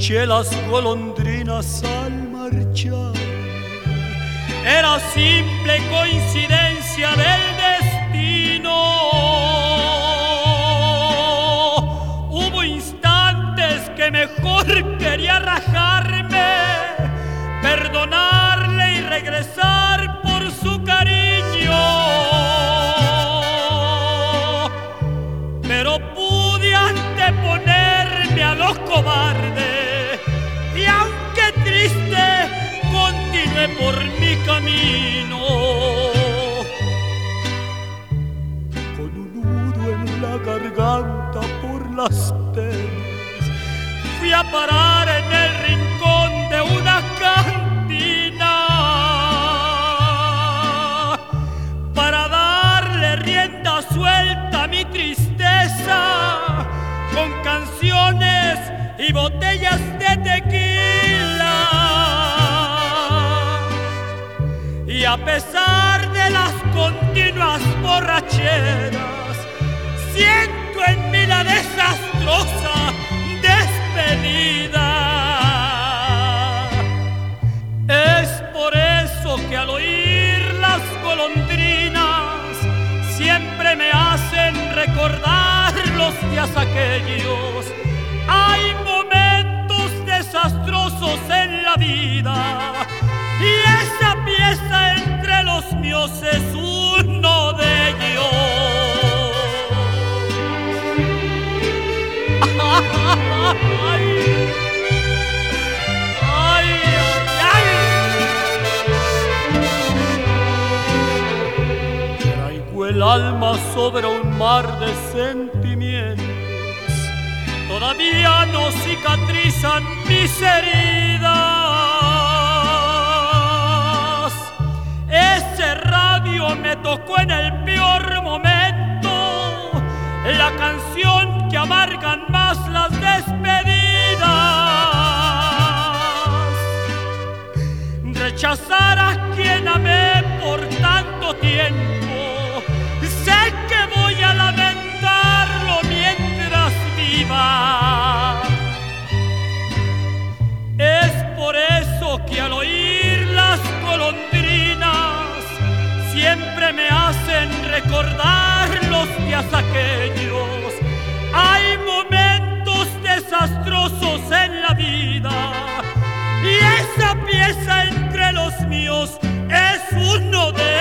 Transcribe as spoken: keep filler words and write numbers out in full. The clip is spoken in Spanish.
escuché las golondrinas al marchar. Era simple coincidencia del destino. Hubo instantes que mejor quería rajarme, perdonarle y regresar por su cariño. Pero pude anteponerme a lo cobarde y aunque triste continué por mi camino. Con un nudo en la garganta por las penas fui a parar en el rincón de una cantina para darle rienda suelta a mi tristeza con canciones y botellas de tequila. Y a pesar de las continuas borracheras, siento en mí la desastrosa despedida. Es por eso que al oír las golondrinas siempre me hacen recordar los días aquellos. Hay momentos desastrosos en la vida y esa pieza entre los míos es uno de ellos. Ay, ay, ay, ay. Traigo el alma sobre un mar de sentimientos, todavía no cicatrizan mis heridas. Ese radio me tocó en el peor momento, la canción que amargan más las despedidas. Rechazar a quien amé por tanto tiempo, sé que voy a lamentarlo mientras viva. Es por eso que al oír las golondrinas siempre me hacen recordar los días aquellos. Hay momentos desastrosos en la vida y esa pieza entre los míos es uno de